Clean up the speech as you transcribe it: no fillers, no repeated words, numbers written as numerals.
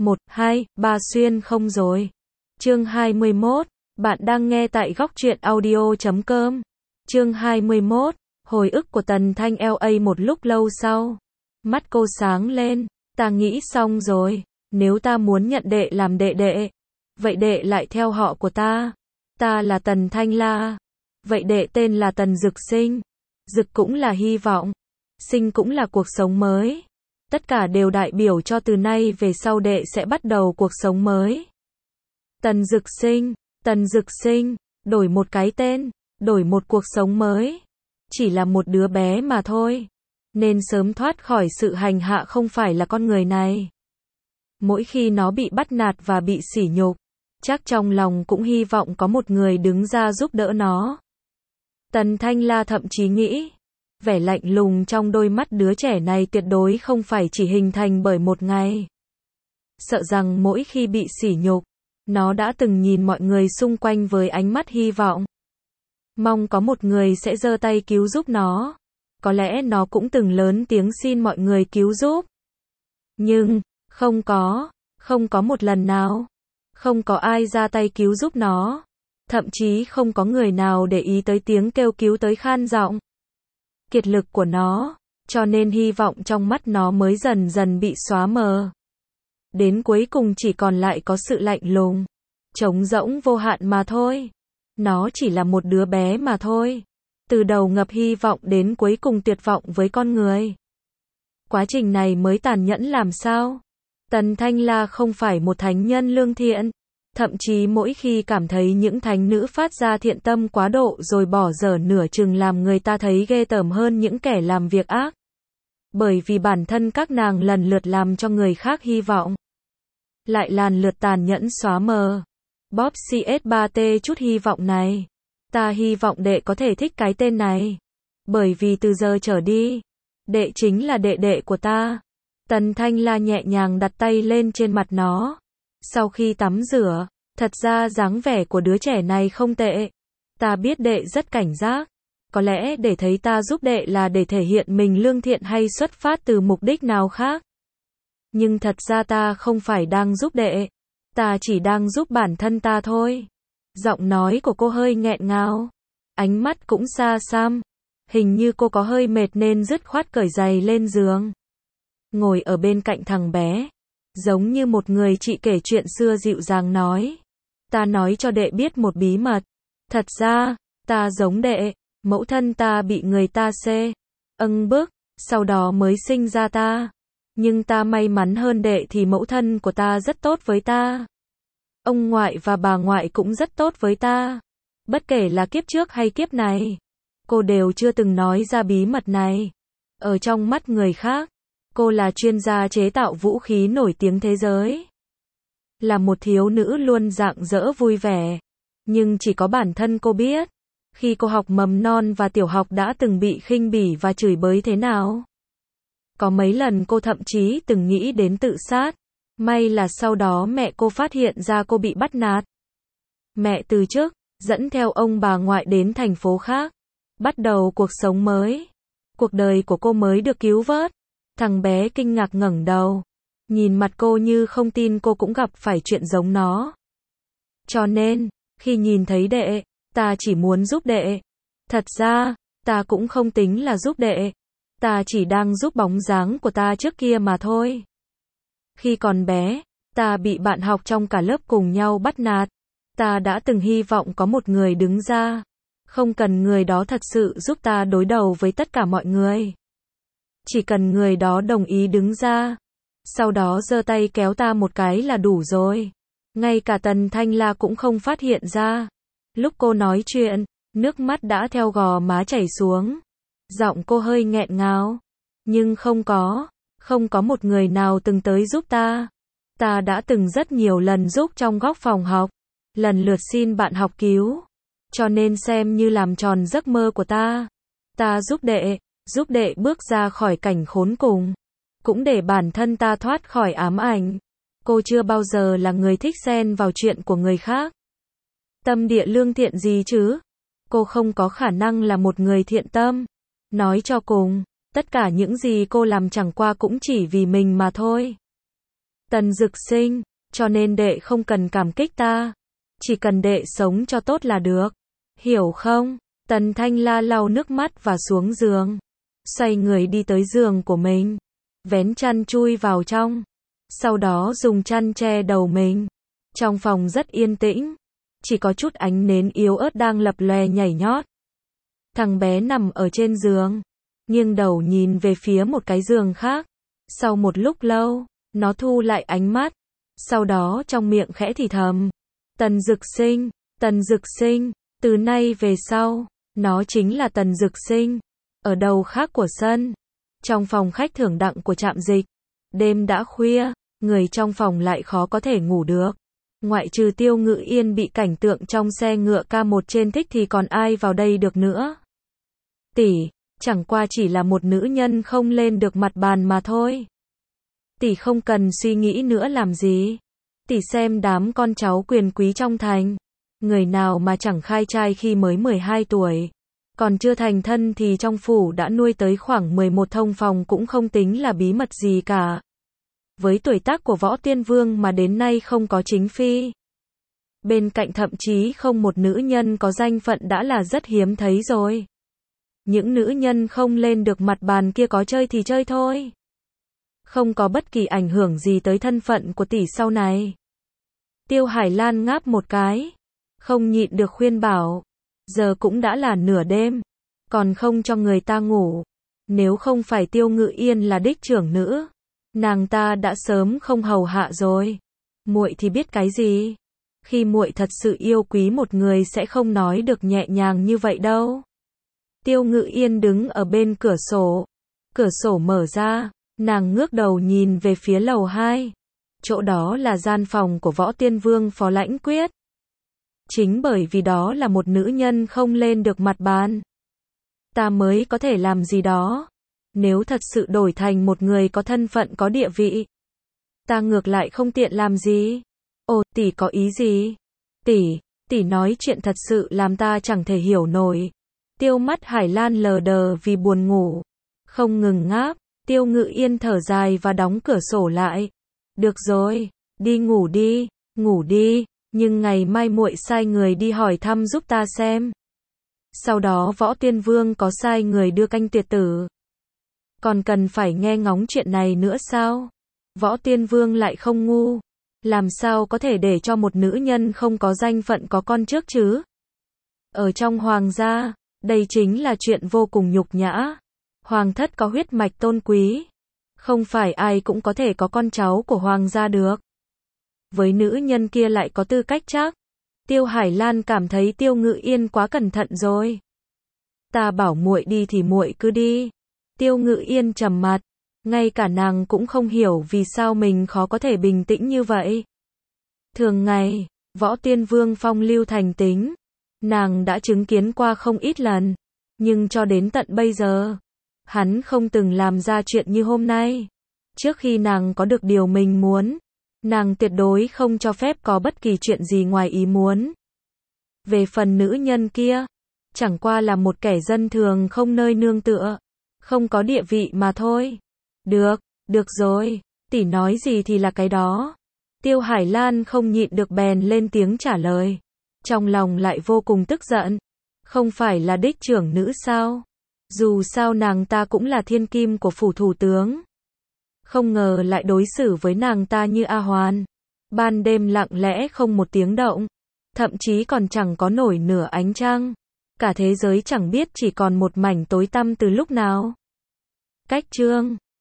1, 2, 3 xuyên không rồi. Chương 21, bạn đang nghe tại góc truyện audio.com. Chương 21, hồi ức của Tần Thanh LA một lúc lâu sau. Mắt cô sáng lên, ta nghĩ xong rồi, nếu ta muốn nhận đệ làm đệ đệ, vậy đệ lại theo họ của ta. Ta là Tần Thanh La, vậy đệ tên là Tần Dực Sinh. Dực cũng là hy vọng, sinh cũng là cuộc sống mới. Tất cả đều đại biểu cho từ nay về sau đệ sẽ bắt đầu cuộc sống mới. Tần Dực Sinh, đổi một cái tên, đổi một cuộc sống mới. Chỉ là một đứa bé mà thôi, nên sớm thoát khỏi sự hành hạ không phải là con người này. Mỗi khi nó bị bắt nạt và bị sỉ nhục, chắc trong lòng cũng hy vọng có một người đứng ra giúp đỡ nó. Tần Thanh La thậm chí nghĩ, vẻ lạnh lùng trong đôi mắt đứa trẻ này tuyệt đối không phải chỉ hình thành bởi một ngày. Sợ rằng mỗi khi bị sỉ nhục, nó đã từng nhìn mọi người xung quanh với ánh mắt hy vọng. Mong có một người sẽ giơ tay cứu giúp nó. Có lẽ nó cũng từng lớn tiếng xin mọi người cứu giúp. Nhưng, không có một lần nào. Không có ai ra tay cứu giúp nó. Thậm chí không có người nào để ý tới tiếng kêu cứu tới khan giọng. Kiệt lực của nó, cho nên hy vọng trong mắt nó mới dần dần bị xóa mờ. Đến cuối cùng chỉ còn lại có sự lạnh lùng, trống rỗng vô hạn mà thôi. Nó chỉ là một đứa bé mà thôi. Từ đầu ngập hy vọng đến cuối cùng tuyệt vọng với con người. Quá trình này mới tàn nhẫn làm sao? Tần Thanh La không phải một thánh nhân lương thiện. Thậm chí mỗi khi cảm thấy những thánh nữ phát ra thiện tâm quá độ rồi bỏ dở nửa chừng làm người ta thấy ghê tởm hơn những kẻ làm việc ác. Bởi vì bản thân các nàng lần lượt làm cho người khác hy vọng. Lại lần lượt tàn nhẫn xóa mờ. Bóp CS3T chút hy vọng này. Ta hy vọng đệ có thể thích cái tên này. Bởi vì từ giờ trở đi, đệ chính là đệ đệ của ta. Tần Thanh La nhẹ nhàng đặt tay lên trên mặt nó. Sau khi tắm rửa, thật ra dáng vẻ của đứa trẻ này không tệ. Ta biết đệ rất cảnh giác. Có lẽ để thấy ta giúp đệ là để thể hiện mình lương thiện hay xuất phát từ mục đích nào khác. Nhưng thật ra ta không phải đang giúp đệ. Ta chỉ đang giúp bản thân ta thôi. Giọng nói của cô hơi nghẹn ngào. Ánh mắt cũng xa xăm. Hình như cô có hơi mệt nên dứt khoát cởi giày lên giường. Ngồi ở bên cạnh thằng bé. Giống như một người chị kể chuyện xưa dịu dàng nói. Ta nói cho đệ biết một bí mật. Thật ra, ta giống đệ. Mẫu thân ta bị người ta bức, sau đó mới sinh ra ta. Nhưng ta may mắn hơn đệ thì mẫu thân của ta rất tốt với ta. Ông ngoại và bà ngoại cũng rất tốt với ta. Bất kể là kiếp trước hay kiếp này, cô đều chưa từng nói ra bí mật này. Ở trong mắt người khác, cô là chuyên gia chế tạo vũ khí nổi tiếng thế giới. Là một thiếu nữ luôn rạng rỡ vui vẻ. Nhưng chỉ có bản thân cô biết. Khi cô học mầm non và tiểu học đã từng bị khinh bỉ và chửi bới thế nào. Có mấy lần cô thậm chí từng nghĩ đến tự sát. May là sau đó mẹ cô phát hiện ra cô bị bắt nạt. Mẹ từ chức, dẫn theo ông bà ngoại đến thành phố khác. Bắt đầu cuộc sống mới. Cuộc đời của cô mới được cứu vớt. Thằng bé kinh ngạc ngẩng đầu. Nhìn mặt cô như không tin cô cũng gặp phải chuyện giống nó. Cho nên, khi nhìn thấy đệ, ta chỉ muốn giúp đệ. Thật ra, ta cũng không tính là giúp đệ. Ta chỉ đang giúp bóng dáng của ta trước kia mà thôi. Khi còn bé, ta bị bạn học trong cả lớp cùng nhau bắt nạt. Ta đã từng hy vọng có một người đứng ra. Không cần người đó thật sự giúp ta đối đầu với tất cả mọi người. Chỉ cần người đó đồng ý đứng ra. Sau đó giơ tay kéo ta một cái là đủ rồi. Ngay cả Tần Thanh La cũng không phát hiện ra. Lúc cô nói chuyện, nước mắt đã theo gò má chảy xuống. Giọng cô hơi nghẹn ngào. Nhưng không có một người nào từng tới giúp ta. Ta đã từng rất nhiều lần giúp trong góc phòng học. Lần lượt xin bạn học cứu. Cho nên xem như làm tròn giấc mơ của ta. Ta giúp đệ bước ra khỏi cảnh khốn cùng. Cũng để bản thân ta thoát khỏi ám ảnh. Cô chưa bao giờ là người thích xen vào chuyện của người khác. Tâm địa lương thiện gì chứ? Cô không có khả năng là một người thiện tâm. Nói cho cùng, tất cả những gì cô làm chẳng qua cũng chỉ vì mình mà thôi. Tần Dực Sinh, cho nên đệ không cần cảm kích ta. Chỉ cần đệ sống cho tốt là được. Hiểu không? Tần Thanh La lau nước mắt và xuống giường. Xoay người đi tới giường của mình. Vén chăn chui vào trong. Sau đó dùng chăn che đầu mình. Trong phòng rất yên tĩnh. Chỉ có chút ánh nến yếu ớt đang lập lòe nhảy nhót. Thằng bé nằm ở trên giường. Nghiêng đầu nhìn về phía một cái giường khác. Sau một lúc lâu, nó thu lại ánh mắt. Sau đó trong miệng khẽ thì thầm. Tần Dực Sinh, Tần Dực Sinh, từ nay về sau, nó chính là Tần Dực Sinh. Ở đầu khác của sân, trong phòng khách thưởng đặng của trạm dịch. Đêm đã khuya, người trong phòng lại khó có thể ngủ được. Ngoại trừ Tiêu Ngự Yên bị cảnh tượng trong xe ngựa K1 trên thích thì còn ai vào đây được nữa. Tỷ, chẳng qua chỉ là một nữ nhân không lên được mặt bàn mà thôi. Tỷ không cần suy nghĩ nữa làm gì. Tỷ xem đám con cháu quyền quý trong thành. Người nào mà chẳng khai trai khi mới 12 tuổi. Còn chưa thành thân thì trong phủ đã nuôi tới khoảng 11 thông phòng cũng không tính là bí mật gì cả. Với tuổi tác của Võ Tiên Vương mà đến nay không có chính phi. Bên cạnh thậm chí không một nữ nhân có danh phận đã là rất hiếm thấy rồi. Những nữ nhân không lên được mặt bàn kia có chơi thì chơi thôi. Không có bất kỳ ảnh hưởng gì tới thân phận của tỷ sau này. Tiêu Hải Lan ngáp một cái. Không nhịn được khuyên bảo. Giờ cũng đã là nửa đêm. Còn không cho người ta ngủ. Nếu không phải Tiêu Ngự Yên là đích trưởng nữ. Nàng ta đã sớm không hầu hạ rồi. Muội thì biết cái gì. Khi muội thật sự yêu quý một người sẽ không nói được nhẹ nhàng như vậy đâu. Tiêu Ngự Yên đứng ở bên cửa sổ. Cửa sổ mở ra. Nàng ngước đầu nhìn về phía lầu 2. Chỗ đó là gian phòng của Võ Tiên Vương Phó Lãnh Quyết. Chính bởi vì đó là một nữ nhân không lên được mặt bàn. Ta mới có thể làm gì đó. Nếu thật sự đổi thành một người có thân phận có địa vị. Ta ngược lại không tiện làm gì. Ồ, tỷ có ý gì? Tỷ nói chuyện thật sự làm ta chẳng thể hiểu nổi. Tiêu mắt Hải Lan lờ đờ vì buồn ngủ. Không ngừng ngáp. Tiêu Ngự Yên thở dài và đóng cửa sổ lại. Được rồi, đi ngủ đi, nhưng ngày mai muội sai người đi hỏi thăm giúp ta xem. Sau đó Võ Tiên Vương có sai người đưa canh tuyệt tử. Còn cần phải nghe ngóng chuyện này nữa sao? Võ Tiên Vương lại không ngu. Làm sao có thể để cho một nữ nhân không có danh phận có con trước chứ? Ở trong hoàng gia, đây chính là chuyện vô cùng nhục nhã. Hoàng thất có huyết mạch tôn quý. Không phải ai cũng có thể có con cháu của hoàng gia được. Với nữ nhân kia lại có tư cách chắc. Tiêu Hải Lan cảm thấy Tiêu Ngự Yên quá cẩn thận rồi. Ta bảo muội đi thì muội cứ đi. Tiêu Ngự Yên trầm mặt. Ngay cả nàng cũng không hiểu vì sao mình khó có thể bình tĩnh như vậy. Thường ngày, Võ Tiên Vương phong lưu thành tính. Nàng đã chứng kiến qua không ít lần. Nhưng cho đến tận bây giờ, hắn không từng làm ra chuyện như hôm nay. Trước khi nàng có được điều mình muốn, nàng tuyệt đối không cho phép có bất kỳ chuyện gì ngoài ý muốn. Về phần nữ nhân kia, chẳng qua là một kẻ dân thường không nơi nương tựa, không có địa vị mà thôi. Được rồi, tỷ nói gì thì là cái đó. Tiêu Hải Lan không nhịn được bèn lên tiếng trả lời. Trong lòng lại vô cùng tức giận. Không phải là đích trưởng nữ sao? Dù sao nàng ta cũng là thiên kim của phủ thủ tướng. Không ngờ lại đối xử với nàng ta như A Hoàn. Ban đêm lặng lẽ không một tiếng động. Thậm chí còn chẳng có nổi nửa ánh trăng. Cả thế giới chẳng biết chỉ còn một mảnh tối tăm từ lúc nào. Cách chương